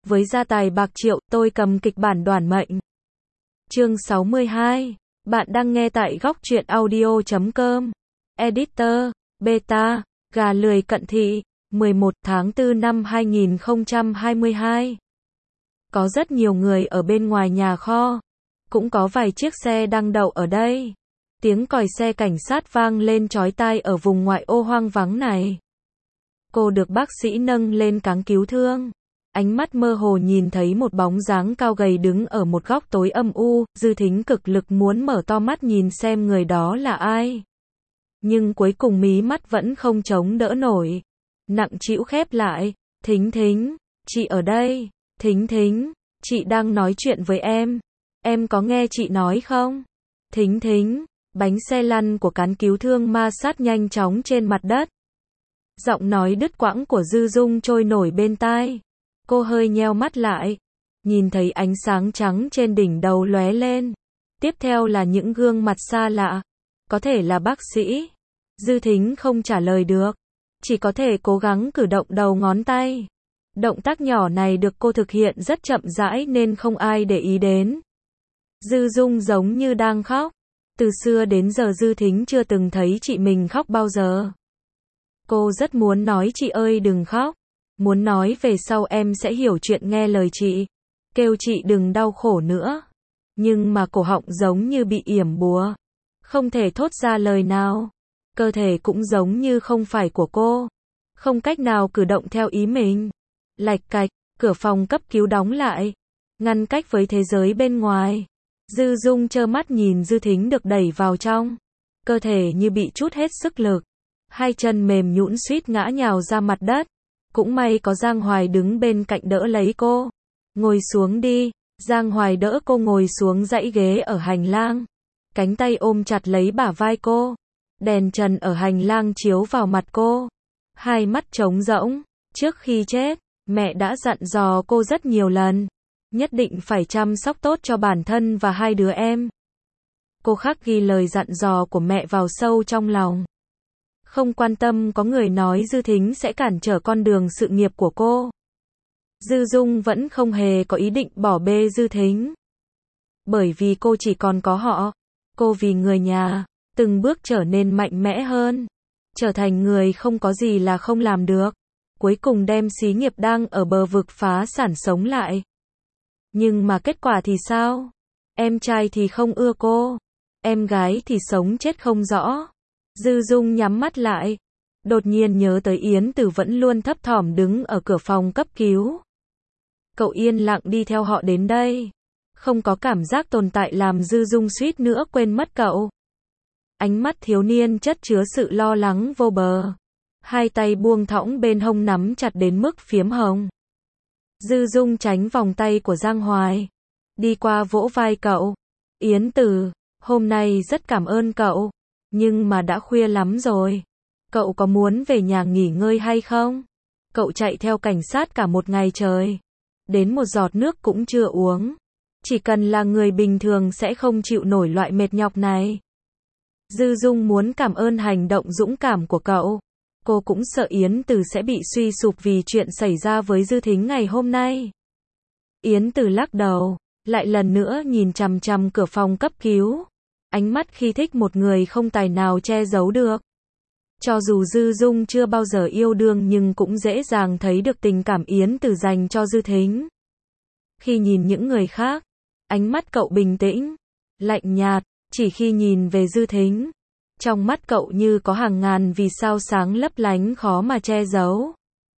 với gia tài bạc triệu, tôi cầm kịch bản đoản mệnh. Chương 62. Bạn đang nghe tại góc truyện audio.com. Editor, Beta, gà lười cận thị, 11 tháng 4 năm 2022. Có rất nhiều người ở bên ngoài nhà kho. Cũng có vài chiếc xe đang đậu ở đây. Tiếng còi xe cảnh sát vang lên chói tai ở vùng ngoại ô hoang vắng này. Cô được bác sĩ nâng lên cáng cứu thương. Ánh mắt mơ hồ nhìn thấy một bóng dáng cao gầy đứng ở một góc tối âm u, Dư Thính cực lực muốn mở to mắt nhìn xem người đó là ai. Nhưng cuối cùng mí mắt vẫn không chống đỡ nổi. Nặng trĩu khép lại. Thính Thính, chị ở đây. Thính Thính, chị đang nói chuyện với em. Em có nghe chị nói không? Thính Thính, bánh xe lăn của cán cứu thương ma sát nhanh chóng trên mặt đất. Giọng nói đứt quãng của Dư Dung trôi nổi bên tai. Cô hơi nheo mắt lại, nhìn thấy ánh sáng trắng trên đỉnh đầu lóe lên. Tiếp theo là những gương mặt xa lạ, có thể là bác sĩ. Dư Thính không trả lời được, chỉ có thể cố gắng cử động đầu ngón tay. Động tác nhỏ này được cô thực hiện rất chậm rãi nên không ai để ý đến. Dư Dung giống như đang khóc. Từ xưa đến giờ Dư Thính chưa từng thấy chị mình khóc bao giờ. Cô rất muốn nói chị ơi đừng khóc. Muốn nói về sau em sẽ hiểu chuyện nghe lời chị. Kêu chị đừng đau khổ nữa. Nhưng mà cổ họng giống như bị yểm bùa. Không thể thốt ra lời nào. Cơ thể cũng giống như không phải của cô. Không cách nào cử động theo ý mình. Lạch cạch, cửa phòng cấp cứu đóng lại. Ngăn cách với thế giới bên ngoài. Dư Dung trơ mắt nhìn Dư Thính được đẩy vào trong. Cơ thể như bị trút hết sức lực. Hai chân mềm nhũn suýt ngã nhào ra mặt đất. Cũng may có Giang Hoài đứng bên cạnh đỡ lấy cô. Ngồi xuống đi. Giang Hoài đỡ cô ngồi xuống dãy ghế ở hành lang. Cánh tay ôm chặt lấy bả vai cô. Đèn trần ở hành lang chiếu vào mặt cô. Hai mắt trống rỗng. Trước khi chết, mẹ đã dặn dò cô rất nhiều lần. Nhất định phải chăm sóc tốt cho bản thân và hai đứa em. Cô khắc ghi lời dặn dò của mẹ vào sâu trong lòng. Không quan tâm có người nói Dư Thính sẽ cản trở con đường sự nghiệp của cô. Dư Dung vẫn không hề có ý định bỏ bê Dư Thính. Bởi vì cô chỉ còn có họ. Cô vì người nhà, từng bước trở nên mạnh mẽ hơn. Trở thành người không có gì là không làm được. Cuối cùng đem xí nghiệp đang ở bờ vực phá sản sống lại. Nhưng mà kết quả thì sao? Em trai thì không ưa cô. Em gái thì sống chết không rõ. Dư Dung nhắm mắt lại. Đột nhiên nhớ tới Yến Tử vẫn luôn thấp thỏm đứng ở cửa phòng cấp cứu. Cậu yên lặng đi theo họ đến đây. Không có cảm giác tồn tại làm Dư Dung suýt nữa quên mất cậu. Ánh mắt thiếu niên chất chứa sự lo lắng vô bờ. Hai tay buông thõng bên hông nắm chặt đến mức phiếm hồng. Dư Dung tránh vòng tay của Giang Hoài. Đi qua vỗ vai cậu. Yến Tử, hôm nay rất cảm ơn cậu. Nhưng mà đã khuya lắm rồi. Cậu có muốn về nhà nghỉ ngơi hay không? Cậu chạy theo cảnh sát cả một ngày trời. Đến một giọt nước cũng chưa uống. Chỉ cần là người bình thường sẽ không chịu nổi loại mệt nhọc này. Dư Dung muốn cảm ơn hành động dũng cảm của cậu. Cô cũng sợ Yến Tử sẽ bị suy sụp vì chuyện xảy ra với Dư Thính ngày hôm nay. Yến Tử lắc đầu, lại lần nữa nhìn chằm chằm cửa phòng cấp cứu. Ánh mắt khi thích một người không tài nào che giấu được. Cho dù Dư Dung chưa bao giờ yêu đương nhưng cũng dễ dàng thấy được tình cảm Yến Tử dành cho Dư Thính. Khi nhìn những người khác, ánh mắt cậu bình tĩnh, lạnh nhạt, chỉ khi nhìn về Dư Thính, trong mắt cậu như có hàng ngàn vì sao sáng lấp lánh khó mà che giấu.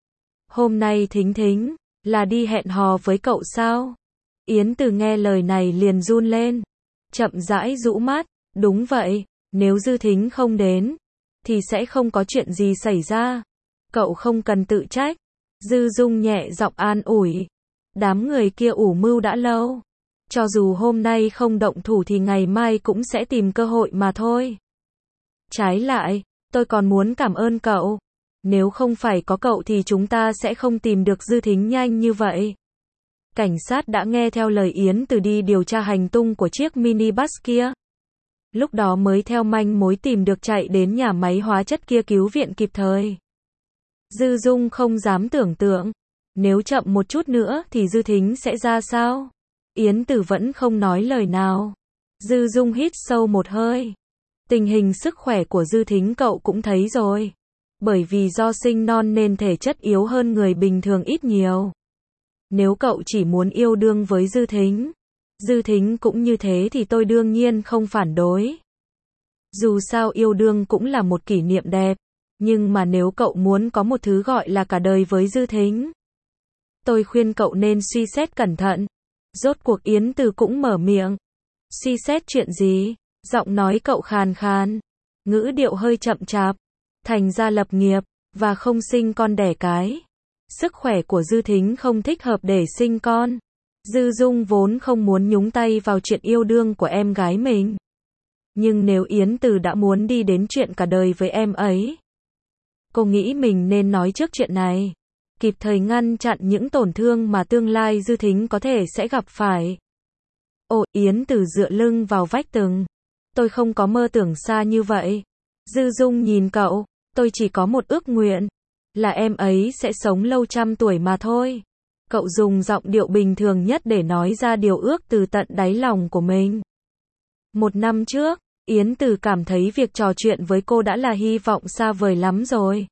Hôm nay Thính Thính, là đi hẹn hò với cậu sao? Yến Tử nghe lời này liền run lên. Chậm rãi rũ mắt, đúng vậy, nếu Dư Thính không đến, thì sẽ không có chuyện gì xảy ra. Cậu không cần tự trách. Dư Dung nhẹ giọng an ủi. Đám người kia ủ mưu đã lâu. Cho dù hôm nay không động thủ thì ngày mai cũng sẽ tìm cơ hội mà thôi. Trái lại, tôi còn muốn cảm ơn cậu. Nếu không phải có cậu thì chúng ta sẽ không tìm được Dư Thính nhanh như vậy. Cảnh sát đã nghe theo lời Yến Tử đi điều tra hành tung của chiếc minibus kia. Lúc đó mới theo manh mối tìm được chạy đến nhà máy hóa chất kia cứu viện kịp thời. Dư Dung không dám tưởng tượng. Nếu chậm một chút nữa thì Dư Thính sẽ ra sao? Yến Từ vẫn không nói lời nào. Dư Dung hít sâu một hơi. Tình hình sức khỏe của Dư Thính cậu cũng thấy rồi. Bởi vì do sinh non nên thể chất yếu hơn người bình thường ít nhiều. Nếu cậu chỉ muốn yêu đương với Dư Thính cũng như thế thì tôi đương nhiên không phản đối. Dù sao yêu đương cũng là một kỷ niệm đẹp. Nhưng mà nếu cậu muốn có một thứ gọi là cả đời với Dư Thính, tôi khuyên cậu nên suy xét cẩn thận. Rốt cuộc Yến Từ cũng mở miệng. Suy xét chuyện gì? Giọng nói cậu khàn khàn. Ngữ điệu hơi chậm chạp. Thành ra lập nghiệp, và không sinh con đẻ cái. Sức khỏe của Dư Thính không thích hợp để sinh con. Dư Dung vốn không muốn nhúng tay vào chuyện yêu đương của em gái mình. Nhưng nếu Yến Từ đã muốn đi đến chuyện cả đời với em ấy, cô nghĩ mình nên nói trước chuyện này. Kịp thời ngăn chặn những tổn thương mà tương lai Dư Thính có thể sẽ gặp phải. Ồ, Yến Từ dựa lưng vào vách tường. Tôi không có mơ tưởng xa như vậy. Dư Dung nhìn cậu, tôi chỉ có một ước nguyện. Là em ấy sẽ sống lâu trăm tuổi mà thôi. Cậu dùng giọng điệu bình thường nhất để nói ra điều ước từ tận đáy lòng của mình. 1 năm trước, Yến Từ cảm thấy việc trò chuyện với cô đã là hy vọng xa vời lắm rồi.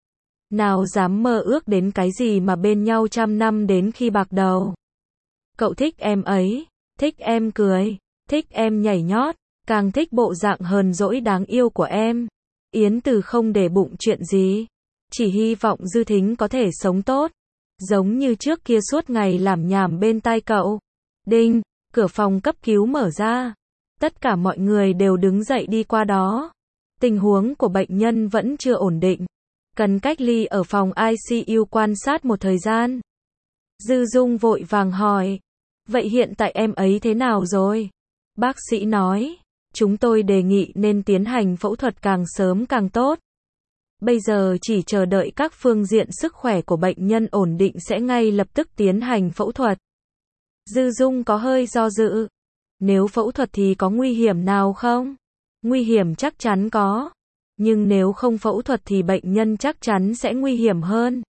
Nào dám mơ ước đến cái gì mà bên nhau trăm năm đến khi bạc đầu. Cậu thích em ấy, thích em cười, thích em nhảy nhót, càng thích bộ dạng hờn dỗi đáng yêu của em. Yến Từ không để bụng chuyện gì, chỉ hy vọng Dư Thính có thể sống tốt, giống như trước kia suốt ngày làm nhảm bên tai cậu. Đinh, cửa phòng cấp cứu mở ra. Tất cả mọi người đều đứng dậy đi qua đó. Tình huống của bệnh nhân vẫn chưa ổn định, cần cách ly ở phòng ICU quan sát một thời gian. Dư Dung vội vàng hỏi, vậy hiện tại em ấy thế nào rồi? Bác sĩ nói, chúng tôi đề nghị nên tiến hành phẫu thuật càng sớm càng tốt. Bây giờ chỉ chờ đợi các phương diện sức khỏe của bệnh nhân ổn định sẽ ngay lập tức tiến hành phẫu thuật. Dư Dung có hơi do dự. Nếu phẫu thuật thì có nguy hiểm nào không? Nguy hiểm chắc chắn có. Nhưng nếu không phẫu thuật thì bệnh nhân chắc chắn sẽ nguy hiểm hơn.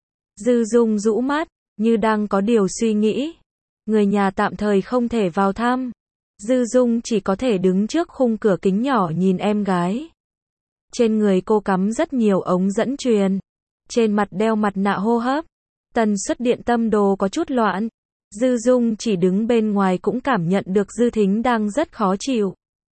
Dư Dung rũ mắt, như đang có điều suy nghĩ. Người nhà tạm thời không thể vào thăm. Dư Dung chỉ có thể đứng trước khung cửa kính nhỏ nhìn em gái. Trên người cô cắm rất nhiều ống dẫn truyền. Trên mặt đeo mặt nạ hô hấp. Tần suất điện tâm đồ có chút loạn. Dư Dung chỉ đứng bên ngoài cũng cảm nhận được Dư Thính đang rất khó chịu.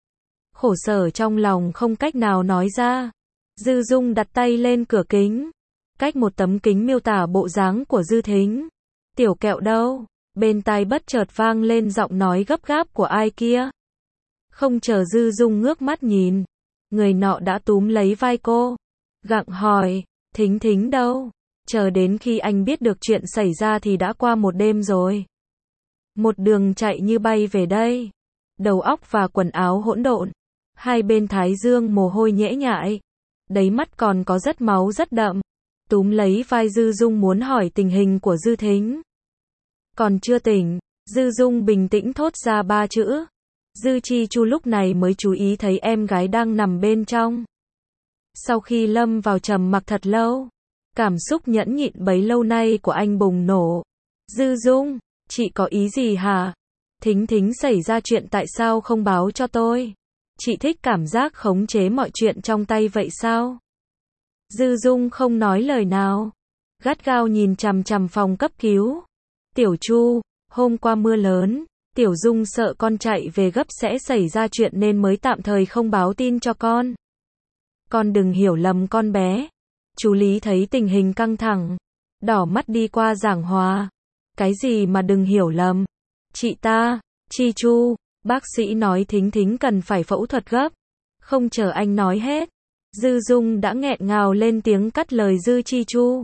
Khổ sở trong lòng không cách nào nói ra. Dư Dung đặt tay lên cửa kính. Cách một tấm kính miêu tả bộ dáng của Dư Thính. Tiểu Kẹo đâu? Bên tai bất chợt vang lên giọng nói gấp gáp của ai kia. Không chờ Dư Dung ngước mắt nhìn, người nọ đã túm lấy vai cô, gặng hỏi, Thính Thính đâu? Chờ đến khi anh biết được chuyện xảy ra thì đã qua một đêm rồi. Một đường chạy như bay về đây. Đầu óc và quần áo hỗn độn. Hai bên thái dương mồ hôi nhễ nhại. Đáy mắt còn có rất máu rất đậm. Túm lấy vai Dư Dung muốn hỏi tình hình của Dư Thính. Còn chưa tỉnh, Dư Dung bình tĩnh thốt ra 3 chữ. Dư Chi Chu lúc này mới chú ý thấy em gái đang nằm bên trong. Sau khi lâm vào trầm mặc thật lâu, cảm xúc nhẫn nhịn bấy lâu nay của anh bùng nổ. Dư Dung, chị có ý gì hả? Thính Thính xảy ra chuyện tại sao không báo cho tôi? Chị thích cảm giác khống chế mọi chuyện trong tay vậy sao? Dư Dung không nói lời nào, gắt gao nhìn chằm chằm phòng cấp cứu. Tiểu Chu, hôm qua mưa lớn, Tiểu Dung sợ con chạy về gấp sẽ xảy ra chuyện nên mới tạm thời không báo tin cho con. Con đừng hiểu lầm con bé. Chú Lý thấy tình hình căng thẳng, đỏ mắt đi qua giảng hòa. Cái gì mà đừng hiểu lầm? Chị ta, Chi Chu, bác sĩ nói Thính Thính cần phải phẫu thuật gấp. Không chờ anh nói hết, Dư Dung đã nghẹn ngào lên tiếng cắt lời Dư Chi Chu.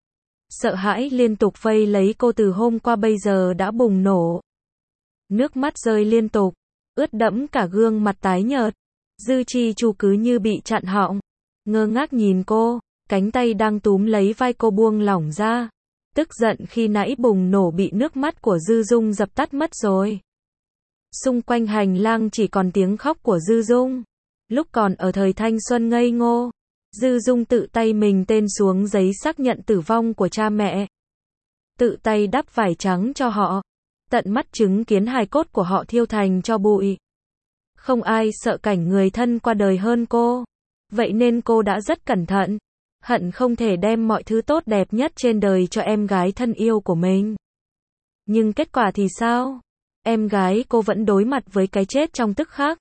Sợ hãi liên tục vây lấy cô từ hôm qua bây giờ đã bùng nổ. Nước mắt rơi liên tục, ướt đẫm cả gương mặt tái nhợt. Dư Chi Chu cứ như bị chặn họng, ngơ ngác nhìn cô, cánh tay đang túm lấy vai cô buông lỏng ra. Tức giận khi nãy bùng nổ bị nước mắt của Dư Dung dập tắt mất rồi. Xung quanh hành lang chỉ còn tiếng khóc của Dư Dung. Lúc còn ở thời thanh xuân ngây ngô, Dư Dung tự tay mình tên xuống giấy xác nhận tử vong của cha mẹ. tự tay đắp vải trắng cho họ, tận mắt chứng kiến hài cốt của họ thiêu thành tro bụi. Không ai sợ cảnh người thân qua đời hơn cô. Vậy nên cô đã rất cẩn thận, hận không thể đem mọi thứ tốt đẹp nhất trên đời cho em gái thân yêu của mình. Nhưng kết quả thì sao? Em gái cô vẫn đối mặt với cái chết trong tức khắc.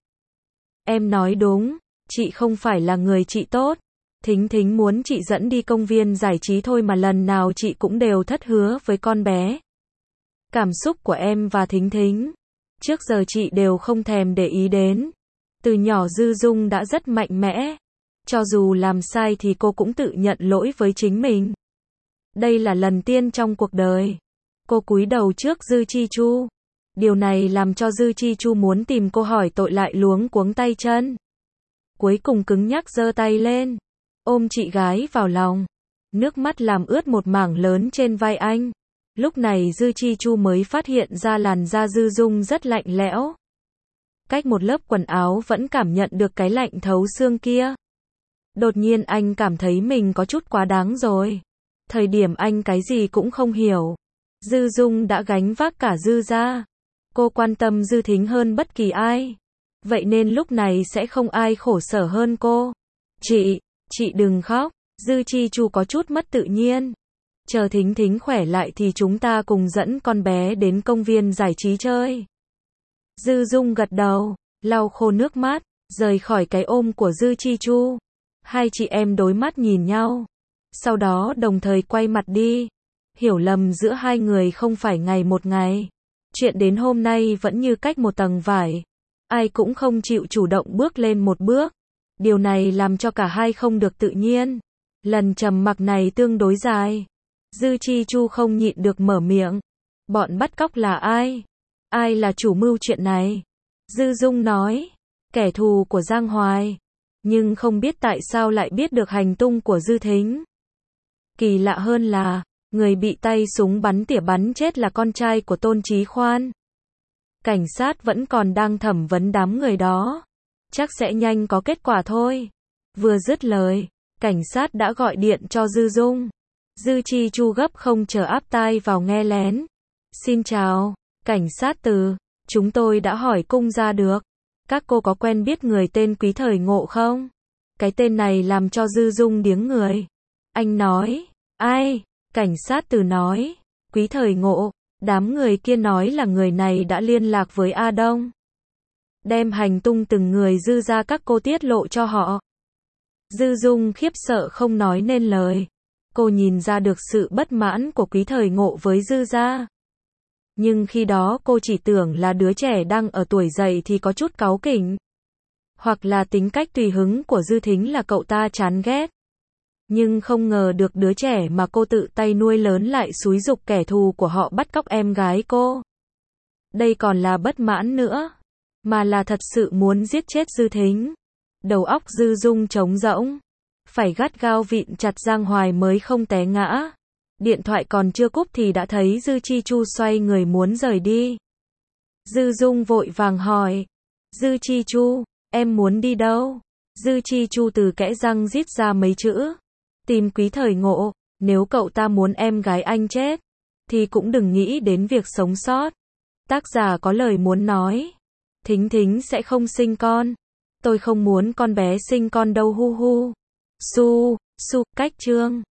Em nói đúng, chị không phải là người chị tốt. Thính Thính muốn chị dẫn đi công viên giải trí thôi mà lần nào chị cũng đều thất hứa với con bé. Cảm xúc của em và Thính Thính, trước giờ chị đều không thèm để ý đến. Từ nhỏ Dư Dung đã rất mạnh mẽ. Cho dù làm sai thì cô cũng tự nhận lỗi với chính mình. Đây là lần tiên trong cuộc đời cô cúi đầu trước Dư Chi Chu. Điều này làm cho Dư Chi Chu muốn tìm cô hỏi tội lại luống cuống tay chân. Cuối cùng cứng nhắc giơ tay lên, ôm chị gái vào lòng. Nước mắt làm ướt một mảng lớn trên vai anh. Lúc này Dư Chi Chu mới phát hiện ra làn da Dư Dung rất lạnh lẽo. Cách một lớp quần áo vẫn cảm nhận được cái lạnh thấu xương kia. Đột nhiên anh cảm thấy mình có chút quá đáng rồi. Thời điểm anh cái gì cũng không hiểu. Dư Dung đã gánh vác cả Dư gia. Cô quan tâm Dư Thính hơn bất kỳ ai. Vậy nên lúc này sẽ không ai khổ sở hơn cô. Chị đừng khóc. Dư Chi Chu có chút mất tự nhiên. Chờ Thính Thính khỏe lại thì chúng ta cùng dẫn con bé đến công viên giải trí chơi. Dư Dung gật đầu, lau khô nước mắt, rời khỏi cái ôm của Dư Chi Chu. Hai chị em đối mắt nhìn nhau. Sau đó đồng thời quay mặt đi. Hiểu lầm giữa hai người không phải ngày một ngày. Chuyện đến hôm nay vẫn như cách một tầng vải. Ai cũng không chịu chủ động bước lên một bước. Điều này làm cho cả hai không được tự nhiên. Lần trầm mặc này tương đối dài. Dư Chi Chu không nhịn được mở miệng. Bọn bắt cóc là ai? Ai là chủ mưu chuyện này? Dư Dung nói. Kẻ thù của Giang Hoài. Nhưng không biết tại sao lại biết được hành tung của Dư Thính. Kỳ lạ hơn là, người bị tay súng bắn tỉa bắn chết là con trai của Tôn Chí Khoan. Cảnh sát vẫn còn đang thẩm vấn đám người đó. Chắc sẽ nhanh có kết quả thôi. Vừa dứt lời, cảnh sát đã gọi điện cho Dư Dung. Dư Chi Chu gấp không chờ áp tai vào nghe lén. Xin chào, cảnh sát Từ, chúng tôi đã hỏi cung ra được. Các cô có quen biết người tên Quý Thời Ngộ không? Cái tên này làm cho Dư Dung điếng người. Anh nói, ai? Cảnh sát Từ nói, Quý Thời Ngộ. Đám người kia nói là người này đã liên lạc với A Đông. Đem hành tung từng người Dư ra các cô tiết lộ cho họ. Dư Dung khiếp sợ không nói nên lời. Cô nhìn ra được sự bất mãn của Quý Thời Ngộ với Dư gia. Nhưng khi đó cô chỉ tưởng là đứa trẻ đang ở tuổi dậy thì có chút cáu kỉnh. Hoặc là tính cách tùy hứng của Dư Thính là cậu ta chán ghét. Nhưng không ngờ được đứa trẻ mà cô tự tay nuôi lớn lại xúi giục kẻ thù của họ bắt cóc em gái cô. Đây còn là bất mãn nữa. Mà là thật sự muốn giết chết Dư Thính. Đầu óc Dư Dung trống rỗng. Phải gắt gao vịn chặt Giang Hoài mới không té ngã. Điện thoại còn chưa cúp thì đã thấy Dư Chi Chu xoay người muốn rời đi. Dư Dung vội vàng hỏi. Dư Chi Chu, em muốn đi đâu? Dư Chi Chu từ kẽ răng rít ra mấy chữ. Tìm Quý Thời Ngộ, nếu cậu ta muốn em gái anh chết, thì cũng đừng nghĩ đến việc sống sót. Tác giả có lời muốn nói. Thính Thính sẽ không sinh con. Tôi không muốn con bé sinh con đâu hu hu. Su, cách chương.